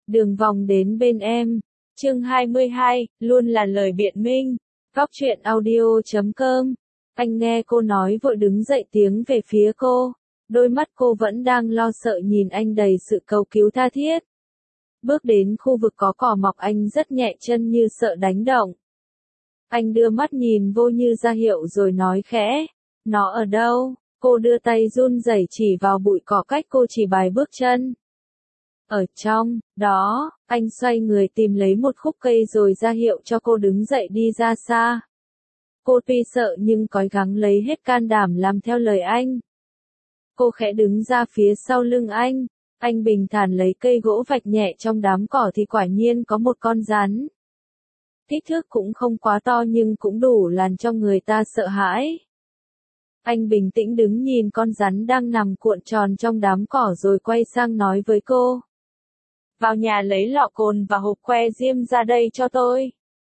Đường vòng đến bên em. Chương 22, luôn là lời biện minh. Góc truyện audio.com. Anh nghe cô nói vội đứng dậy tiến về phía cô. Đôi mắt cô vẫn đang lo sợ nhìn anh đầy sự cầu cứu tha thiết. Bước đến khu vực có cỏ mọc anh rất nhẹ chân như sợ đánh động. Anh đưa mắt nhìn vô như ra hiệu rồi nói khẽ. Nó ở đâu? Cô đưa tay run rẩy chỉ vào bụi cỏ cách cô chỉ vài bước chân. Ở trong, đó, anh xoay người tìm lấy một khúc cây rồi ra hiệu cho cô đứng dậy đi ra xa. Cô tuy sợ nhưng cố gắng lấy hết can đảm làm theo lời anh. Cô khẽ đứng ra phía sau lưng anh bình thản lấy cây gỗ vạch nhẹ trong đám cỏ thì quả nhiên có một con rắn. Kích thước cũng không quá to nhưng cũng đủ làm cho người ta sợ hãi. Anh bình tĩnh đứng nhìn con rắn đang nằm cuộn tròn trong đám cỏ rồi quay sang nói với cô. Vào nhà lấy lọ cồn và hộp que diêm ra đây cho tôi.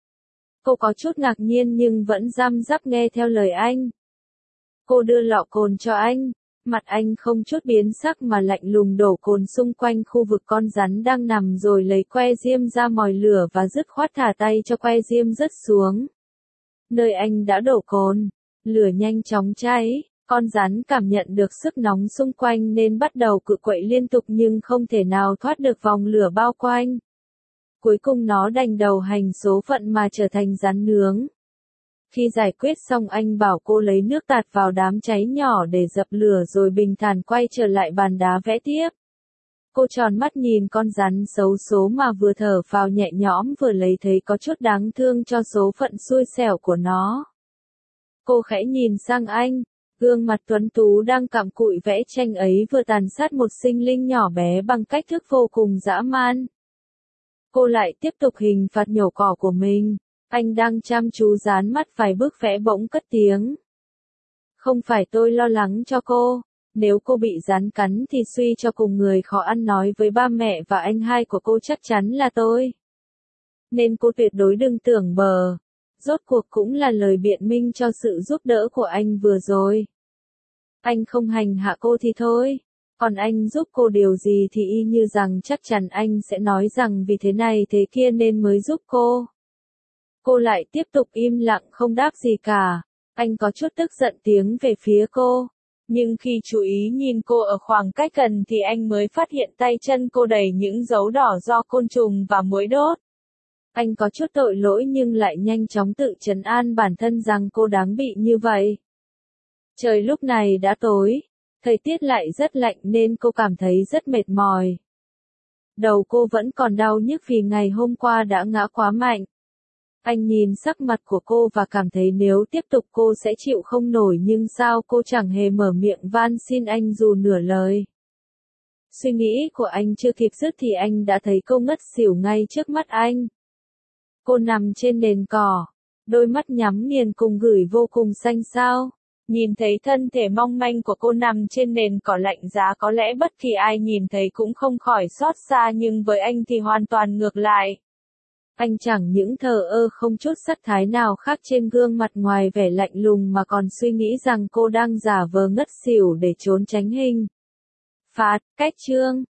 Cô có chút ngạc nhiên nhưng vẫn răm rắp nghe theo lời anh. Cô đưa lọ cồn cho anh, mặt anh không chút biến sắc mà lạnh lùng đổ cồn xung quanh khu vực con rắn đang nằm rồi lấy que diêm ra mồi lửa và dứt khoát thả tay cho que diêm rớt xuống. Nơi anh đã đổ cồn, lửa nhanh chóng cháy. Con rắn cảm nhận được sức nóng xung quanh nên bắt đầu cự quậy liên tục nhưng không thể nào thoát được vòng lửa bao quanh. Cuối cùng nó đành đầu hành số phận mà trở thành rắn nướng. Khi giải quyết xong anh bảo cô lấy nước tạt vào đám cháy nhỏ để dập lửa rồi bình thản quay trở lại bàn đá vẽ tiếp. Cô tròn mắt nhìn con rắn xấu số mà vừa thở phào nhẹ nhõm vừa lấy thấy có chút đáng thương cho số phận xui xẻo của nó. Cô khẽ nhìn sang anh. Gương mặt tuấn tú đang cặm cụi vẽ tranh ấy vừa tàn sát một sinh linh nhỏ bé bằng cách thức vô cùng dã man. Cô lại tiếp tục hình phạt nhổ cỏ của mình. Anh đang chăm chú dán mắt vài bước vẽ bỗng cất tiếng. Không phải tôi lo lắng cho cô. Nếu cô bị rắn cắn thì suy cho cùng người khó ăn nói với ba mẹ và anh hai của cô chắc chắn là tôi. Nên cô tuyệt đối đừng tưởng bờ. Rốt cuộc cũng là lời biện minh cho sự giúp đỡ của anh vừa rồi. Anh không hành hạ cô thì thôi, còn anh giúp cô điều gì thì y như rằng chắc chắn anh sẽ nói rằng vì thế này thế kia nên mới giúp cô. Cô lại tiếp tục im lặng không đáp gì cả. Anh có chút tức giận tiến về phía cô. Nhưng khi chú ý nhìn cô ở khoảng cách gần thì anh mới phát hiện tay chân cô đầy những dấu đỏ do côn trùng và muỗi đốt. Anh có chút tội lỗi nhưng lại nhanh chóng tự trấn an bản thân rằng cô đáng bị như vậy. Trời lúc này đã tối, thời tiết lại rất lạnh nên cô cảm thấy rất mệt mỏi. Đầu cô vẫn còn đau nhức vì ngày hôm qua đã ngã quá mạnh. Anh nhìn sắc mặt của cô và cảm thấy nếu tiếp tục cô sẽ chịu không nổi nhưng sao cô chẳng hề mở miệng van xin anh dù nửa lời. Suy nghĩ của anh chưa kịp dứt thì anh đã thấy cô ngất xỉu ngay trước mắt anh. Cô nằm trên nền cỏ, đôi mắt nhắm nghiền cùng gửi vô cùng xanh xao. Nhìn thấy thân thể mong manh của cô nằm trên nền cỏ lạnh giá có lẽ bất kỳ ai nhìn thấy cũng không khỏi xót xa nhưng với anh thì hoàn toàn ngược lại. Anh chẳng những thờ ơ không chút sắc thái nào khác trên gương mặt ngoài vẻ lạnh lùng mà còn suy nghĩ rằng cô đang giả vờ ngất xỉu để trốn tránh hình phạt. Cách chương